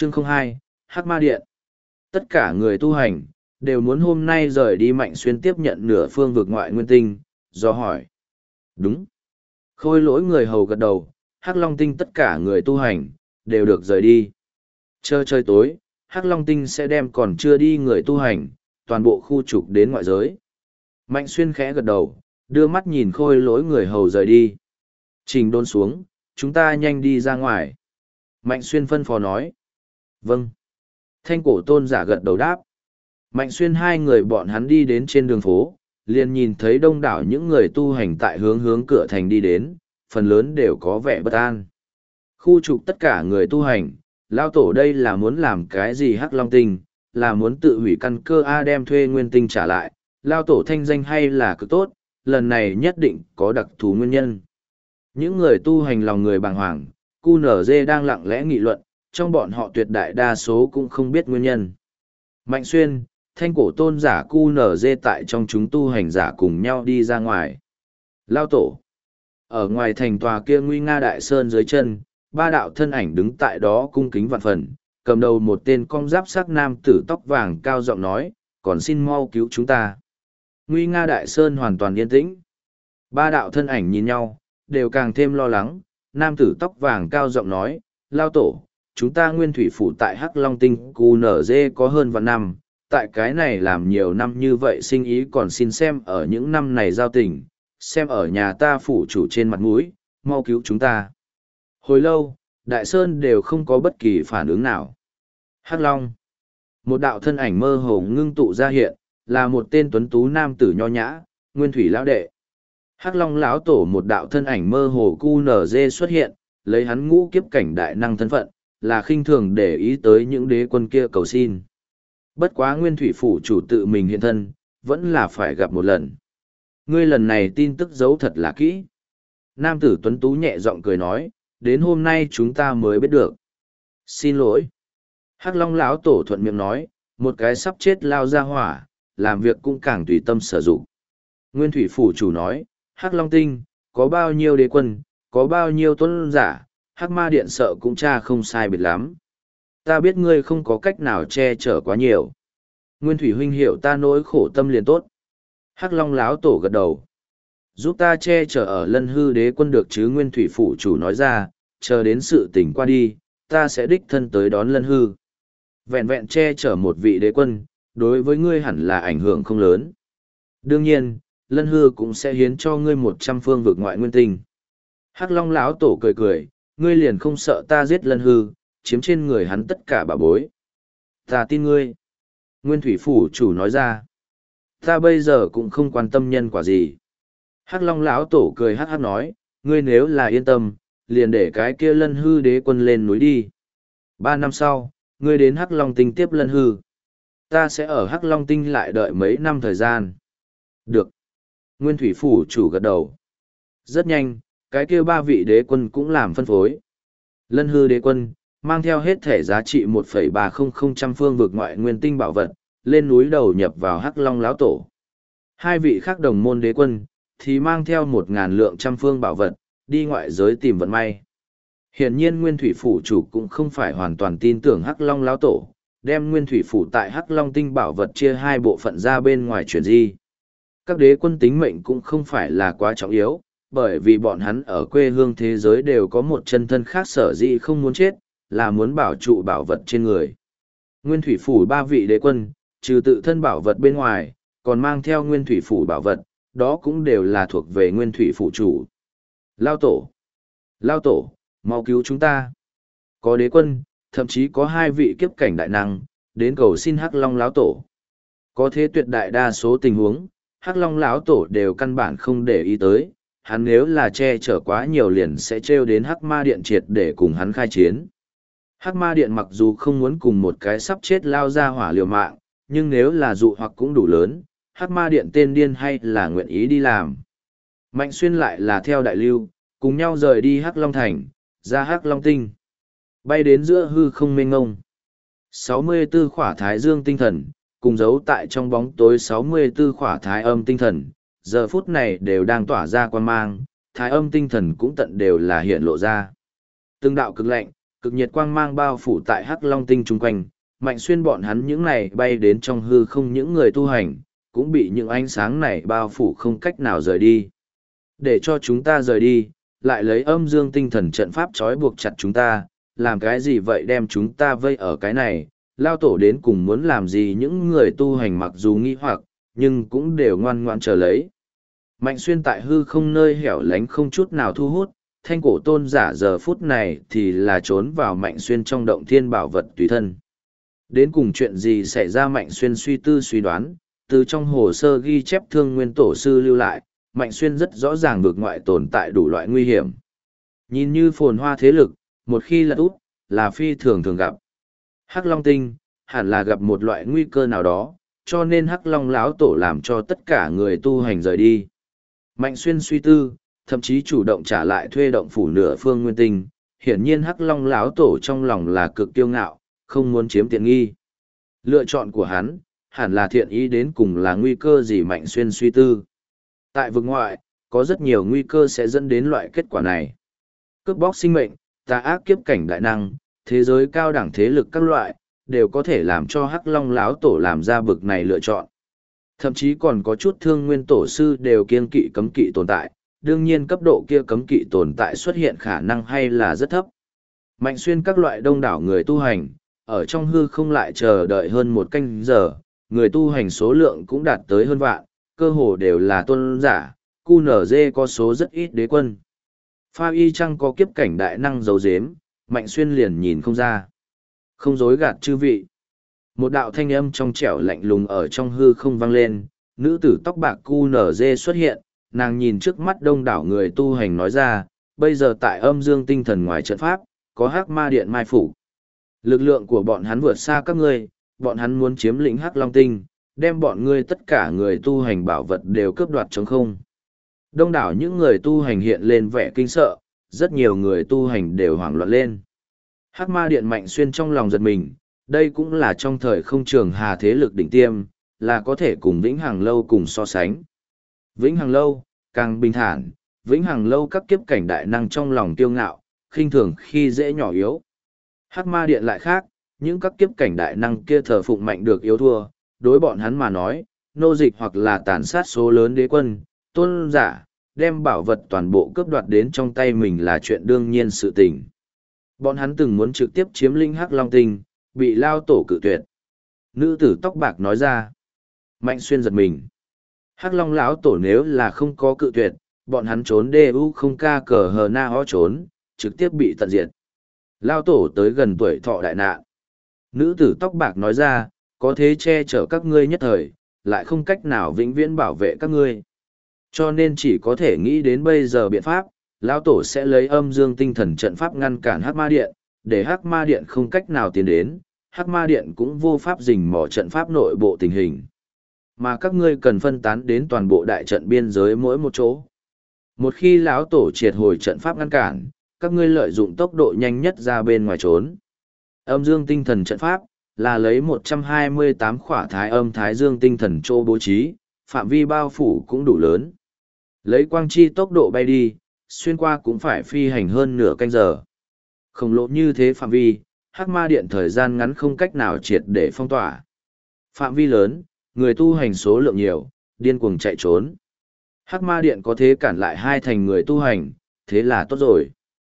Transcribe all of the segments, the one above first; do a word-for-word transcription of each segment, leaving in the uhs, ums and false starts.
Chương không hai, Hắc Ma Điện. Tất cả người tu hành, đều muốn hôm nay rời đi Mạnh Xuyên tiếp nhận nửa phương vực ngoại nguyên tinh, do hỏi. Đúng. Khôi lỗi người hầu gật đầu, Hắc Long Tinh tất cả người tu hành, đều được rời đi. Chờ trời tối, Hắc Long Tinh sẽ đem còn chưa đi người tu hành, toàn bộ khu trục đến ngoại giới. Mạnh Xuyên khẽ gật đầu, đưa mắt nhìn khôi lỗi người hầu rời đi. Trình Đôn xuống, chúng ta nhanh đi ra ngoài. Mạnh Xuyên phân phó nói. Vâng. Thanh cổ tôn giả gật đầu đáp. Mạnh Xuyên hai người bọn hắn đi đến trên đường phố, liền nhìn thấy đông đảo những người tu hành tại hướng hướng cửa thành đi đến, phần lớn đều có vẻ bất an. Khu trục tất cả người tu hành, lao tổ đây là muốn làm cái gì Hắc Long Tinh, là muốn tự hủy căn cơ A đem thuê nguyên tinh trả lại, lao tổ thanh danh hay là cực tốt, lần này nhất định có đặc thù nguyên nhân. Những người tu hành lòng người bàng hoàng, cu nở dê đang lặng lẽ nghị luận, trong bọn họ tuyệt đại đa số cũng không biết nguyên nhân. Mạnh Xuyên, thanh cổ tôn giả cu nở dê tại trong chúng tu hành giả cùng nhau đi ra ngoài. Lao tổ. Ở ngoài thành tòa kia nguy nga đại sơn dưới chân, ba đạo thân ảnh đứng tại đó cung kính vạn phần, cầm đầu một tên cong giáp sắc nam tử tóc vàng cao giọng nói, còn xin mau cứu chúng ta. Nguy nga đại sơn hoàn toàn yên tĩnh. Ba đạo thân ảnh nhìn nhau, đều càng thêm lo lắng, nam tử tóc vàng cao giọng nói, lao tổ, chúng ta nguyên thủy phủ tại Hắc Long Tinh cu nở dê có hơn vạn năm, tại cái này làm nhiều năm như vậy sinh ý còn xin xem ở những năm này giao tình, xem ở nhà ta phủ chủ trên mặt mũi, mau cứu chúng ta. Hồi lâu, đại sơn đều không có bất kỳ phản ứng nào. Hắc Long. Một đạo thân ảnh mơ hồ ngưng tụ ra hiện, là một tên tuấn tú nam tử nho nhã, nguyên thủy lão đệ. Hắc Long lão tổ một đạo thân ảnh mơ hồ cu nở dê xuất hiện, lấy hắn ngũ kiếp cảnh đại năng thân phận, là khinh thường để ý tới những đế quân kia cầu xin. Bất quá nguyên thủy phủ chủ tự mình hiện thân, vẫn là phải gặp một lần. Ngươi lần này tin tức giấu thật là kỹ. Nam tử tuấn tú nhẹ giọng cười nói, đến hôm nay chúng ta mới biết được. Xin lỗi. Hắc Long lão tổ thuận miệng nói, một cái sắp chết lao ra hỏa, làm việc cũng càng tùy tâm sử dụng. Nguyên thủy phủ chủ nói, Hắc Long Tinh, có bao nhiêu đế quân, có bao nhiêu tôn giả, Hắc Ma Điện sợ cũng cha không sai biệt lắm. Ta biết ngươi không có cách nào che chở quá nhiều. Nguyên thủy huynh hiểu ta nỗi khổ tâm liền tốt. Hắc Long láo tổ gật đầu. Giúp ta che chở ở lân hư đế quân được chứ, nguyên thủy phủ chủ nói ra, chờ đến sự tỉnh qua đi, ta sẽ đích thân tới đón lân hư. Vẹn vẹn che chở một vị đế quân, đối với ngươi hẳn là ảnh hưởng không lớn. Đương nhiên, lân hư cũng sẽ hiến cho ngươi một trăm phương vực ngoại nguyên tinh. Hắc Long lão tổ cười cười, ngươi liền không sợ ta giết lân hư, chiếm trên người hắn tất cả bảo bối. Ta tin ngươi. Nguyên thủy phủ chủ nói ra. Ta bây giờ cũng không quan tâm nhân quả gì. Hắc Long lão tổ cười hắc hắc nói, ngươi nếu là yên tâm, liền để cái kia lân hư đế quân lên núi đi. Ba năm sau, ngươi đến Hắc Long Tinh tiếp lân hư. Ta sẽ ở Hắc Long Tinh lại đợi mấy năm thời gian. Được. Nguyên thủy phủ chủ gật đầu. Rất nhanh, cái kia ba vị đế quân cũng làm phân phối. Lân hư đế quân, mang theo hết thể giá trị một phẩy ba không không trăm phương vực ngoại nguyên tinh bảo vật, lên núi đầu nhập vào Hắc Long lão tổ. Hai vị khác đồng môn đế quân, thì mang theo một ngàn lượng trăm phương bảo vật, đi ngoại giới tìm vận may. Hiển nhiên Nguyên Thủy Phủ chủ cũng không phải hoàn toàn tin tưởng Hắc Long lão tổ, đem Nguyên Thủy Phủ tại Hắc Long tinh bảo vật chia hai bộ phận ra bên ngoài chuyển di. Các đế quân tính mệnh cũng không phải là quá trọng yếu, bởi vì bọn hắn ở quê hương thế giới đều có một chân thân khác sở dĩ không muốn chết, là muốn bảo trụ bảo vật trên người. Nguyên Thủy Phủ ba vị đế quân, trừ tự thân bảo vật bên ngoài, còn mang theo Nguyên Thủy Phủ bảo vật, đó cũng đều là thuộc về Nguyên Thủy Phủ chủ. Lao tổ! Lao tổ! Mau cứu chúng ta! Có đế quân, thậm chí có hai vị kiếp cảnh đại năng, đến cầu xin Hắc Long lão tổ. Có thế tuyệt đại đa số tình huống, Hắc Long lão tổ đều căn bản không để ý tới, hắn nếu là che chở quá nhiều liền sẽ trêu đến Hắc Ma Điện triệt để cùng hắn khai chiến. Hắc Ma Điện mặc dù không muốn cùng một cái sắp chết lao ra hỏa liều mạng, nhưng nếu là dụ hoặc cũng đủ lớn, Hắc Ma Điện tên điên hay là nguyện ý đi làm. Mạnh Xuyên lại là theo đại lưu, cùng nhau rời đi Hắc Long Thành, ra Hắc Long Tinh. Bay đến giữa hư không mênh ngông. sáu mươi tư khỏa thái dương tinh thần, cùng giấu tại trong bóng tối sáu mươi tư khỏa thái âm tinh thần, giờ phút này đều đang tỏa ra quan mang, thái âm tinh thần cũng tận đều là hiện lộ ra. Từng đạo cực lạnh, Cực nhiệt quang mang bao phủ tại Hắc Long tinh chung quanh, Mạnh Xuyên bọn hắn những này bay đến trong hư không những người tu hành, cũng bị những ánh sáng này bao phủ không cách nào rời đi. Để cho chúng ta rời đi, lại lấy âm dương tinh thần trận pháp trói buộc chặt chúng ta, làm cái gì vậy đem chúng ta vây ở cái này, lao tổ đến cùng muốn làm gì những người tu hành mặc dù nghi hoặc, nhưng cũng đều ngoan ngoãn chờ lấy. Mạnh Xuyên tại hư không nơi hẻo lánh không chút nào thu hút, thanh cổ tôn giả giờ phút này thì là trốn vào Mạnh Xuyên trong động thiên bảo vật tùy thân. Đến cùng chuyện gì xảy ra Mạnh Xuyên suy tư suy đoán, từ trong hồ sơ ghi chép thương nguyên tổ sư lưu lại, Mạnh Xuyên rất rõ ràng vực ngoại tồn tại đủ loại nguy hiểm. Nhìn như phồn hoa thế lực, một khi lật út, là phi thường thường gặp. Hắc Long Tinh, hẳn là gặp một loại nguy cơ nào đó, cho nên Hắc Long lão tổ làm cho tất cả người tu hành rời đi. Mạnh Xuyên suy tư, thậm chí chủ động trả lại thuê động phủ nửa phương nguyên tinh, hiển nhiên Hắc Long lão tổ trong lòng là cực kiêu ngạo, không muốn chiếm tiện nghi. Lựa chọn của hắn, hẳn là thiện ý đến cùng là nguy cơ gì Mạnh Xuyên suy tư. Tại vực ngoại, có rất nhiều nguy cơ sẽ dẫn đến loại kết quả này. Cướp bóc sinh mệnh, tà ác kiếp cảnh đại năng, thế giới cao đẳng thế lực các loại, đều có thể làm cho Hắc Long lão tổ làm ra bực này lựa chọn. Thậm chí còn có chút thương nguyên tổ sư đều kiêng kỵ cấm kỵ tồn tại, đương nhiên cấp độ kia cấm kỵ tồn tại xuất hiện khả năng hay là rất thấp. Mạnh Xuyên các loại đông đảo người tu hành, ở trong hư không lại chờ đợi hơn một canh giờ, người tu hành số lượng cũng đạt tới hơn vạn, cơ hồ đều là tôn giả, cu nở dê có số rất ít đế quân. Pha y chăng có kiếp cảnh đại năng giấu giếm, Mạnh Xuyên liền nhìn không ra. Không dối gạt chư vị. Một đạo thanh âm trong trẻo lạnh lùng ở trong hư không vang lên, nữ tử tóc bạc cu nở dê xuất hiện, nàng nhìn trước mắt đông đảo người tu hành nói ra, bây giờ tại âm dương tinh thần ngoài trận pháp, có hắc ma điện mai phủ. Lực lượng của bọn hắn vượt xa các ngươi, bọn hắn muốn chiếm lĩnh hắc long tinh, đem bọn ngươi tất cả người tu hành bảo vật đều cướp đoạt trống không. Đông đảo những người tu hành hiện lên vẻ kinh sợ, rất nhiều người tu hành đều hoảng loạn lên. Hắc ma điện Mạnh Xuyên trong lòng giật mình, đây cũng là trong thời không trường hà thế lực đỉnh tiêm, là có thể cùng Vĩnh Hằng Lâu cùng so sánh. Vĩnh Hằng Lâu, càng bình thản, Vĩnh Hằng Lâu các kiếp cảnh đại năng trong lòng kiêu ngạo, khinh thường khi dễ nhỏ yếu. Hắc ma điện lại khác, những các kiếp cảnh đại năng kia thờ phụng mạnh được yếu thua, đối bọn hắn mà nói, nô dịch hoặc là tàn sát số lớn đế quân, tôn giả, đem bảo vật toàn bộ cướp đoạt đến trong tay mình là chuyện đương nhiên sự tình. Bọn hắn từng muốn trực tiếp chiếm lĩnh Hắc Long Tinh, bị lao tổ cự tuyệt. Nữ tử tóc bạc nói ra. Mạnh Xuyên giật mình. Hắc Long lão tổ nếu là không có cự tuyệt, bọn hắn trốn đê u không ca cờ hờ na ho trốn, trực tiếp bị tận diệt. Lao tổ tới gần tuổi thọ đại nạn. Nữ tử tóc bạc nói ra, có thế che chở các ngươi nhất thời, lại không cách nào vĩnh viễn bảo vệ các ngươi. Cho nên chỉ có thể nghĩ đến bây giờ biện pháp, Lão tổ sẽ lấy âm dương tinh thần trận pháp ngăn cản Hắc Ma Điện, để Hắc Ma Điện không cách nào tiến đến, Hắc Ma Điện cũng vô pháp rình mò trận pháp nội bộ tình hình. Mà các ngươi cần phân tán đến toàn bộ đại trận biên giới mỗi một chỗ. Một khi lão tổ triệt hồi trận pháp ngăn cản, các ngươi lợi dụng tốc độ nhanh nhất ra bên ngoài trốn. Âm dương tinh thần trận pháp là lấy một trăm hai mươi tám khỏa thái âm thái dương tinh thần châu bố trí, phạm vi bao phủ cũng đủ lớn. Lấy quang chi tốc độ bay đi, xuyên qua cũng phải phi hành hơn nửa canh giờ. Khổng lồ như thế phạm vi, Hắc Ma Điện thời gian ngắn không cách nào triệt để phong tỏa. Phạm vi lớn, người tu hành số lượng nhiều, điên cuồng chạy trốn. Hắc Ma Điện có thế cản lại hai thành người tu hành, thế là tốt rồi.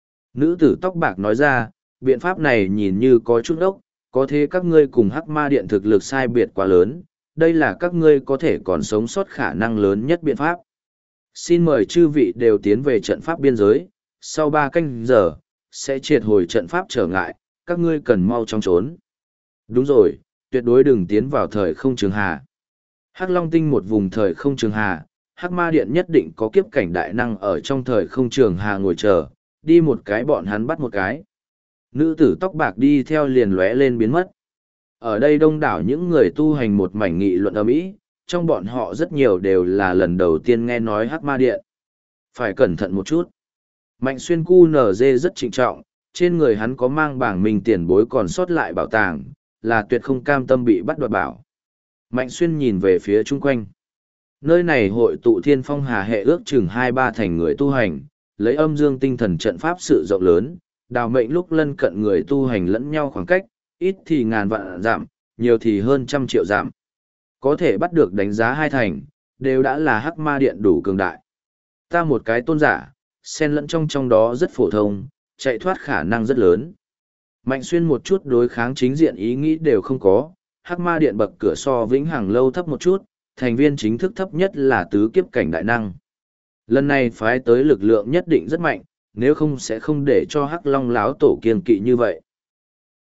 Nữ tử tóc bạc nói ra, biện pháp này nhìn như có chút ốc, có thế các ngươi cùng Hắc Ma Điện thực lực sai biệt quá lớn, đây là các ngươi có thể còn sống sót khả năng lớn nhất biện pháp. Xin mời chư vị đều tiến về trận pháp biên giới, sau ba canh giờ, sẽ triệt hồi trận pháp trở ngại, các ngươi cần mau chóng trốn. Đúng rồi, tuyệt đối đừng tiến vào thời không trường hà. Hắc Long Tinh một vùng thời không trường hà, Hắc Ma Điện nhất định có kiếp cảnh đại năng ở trong thời không trường hà ngồi chờ, đi một cái bọn hắn bắt một cái. Nữ tử tóc bạc đi theo liền lóe lên biến mất. Ở đây đông đảo những người tu hành một mảnh nghị luận ầm ĩ, trong bọn họ rất nhiều đều là lần đầu tiên nghe nói Hắc Ma Điện. Phải cẩn thận một chút. Mạnh Xuyên cu nở dê rất trịnh trọng, trên người hắn có mang bảng mình tiền bối còn sót lại bảo tàng, là tuyệt không cam tâm bị bắt đoạt bảo. Mạnh Xuyên nhìn về phía chung quanh. Nơi này hội tụ thiên phong hà hệ ước chừng hai ba thành người tu hành, lấy âm dương tinh thần trận pháp sự rộng lớn, Đào mệnh lúc lân cận người tu hành lẫn nhau khoảng cách, ít thì ngàn vạn dặm, nhiều thì hơn trăm triệu dặm. Có thể bắt được đánh giá hai thành, đều đã là hắc ma điện đủ cường đại. Ta một cái tôn giả, xen lẫn trong trong đó rất phổ thông, chạy thoát khả năng rất lớn. Mạnh Xuyên một chút đối kháng chính diện ý nghĩ đều không có, hắc ma điện bậc cửa so vĩnh hằng lâu thấp một chút, thành viên chính thức thấp nhất là tứ kiếp cảnh đại năng. Lần này phái tới lực lượng nhất định rất mạnh, nếu không sẽ không để cho hắc long láo tổ kiên kỵ như vậy.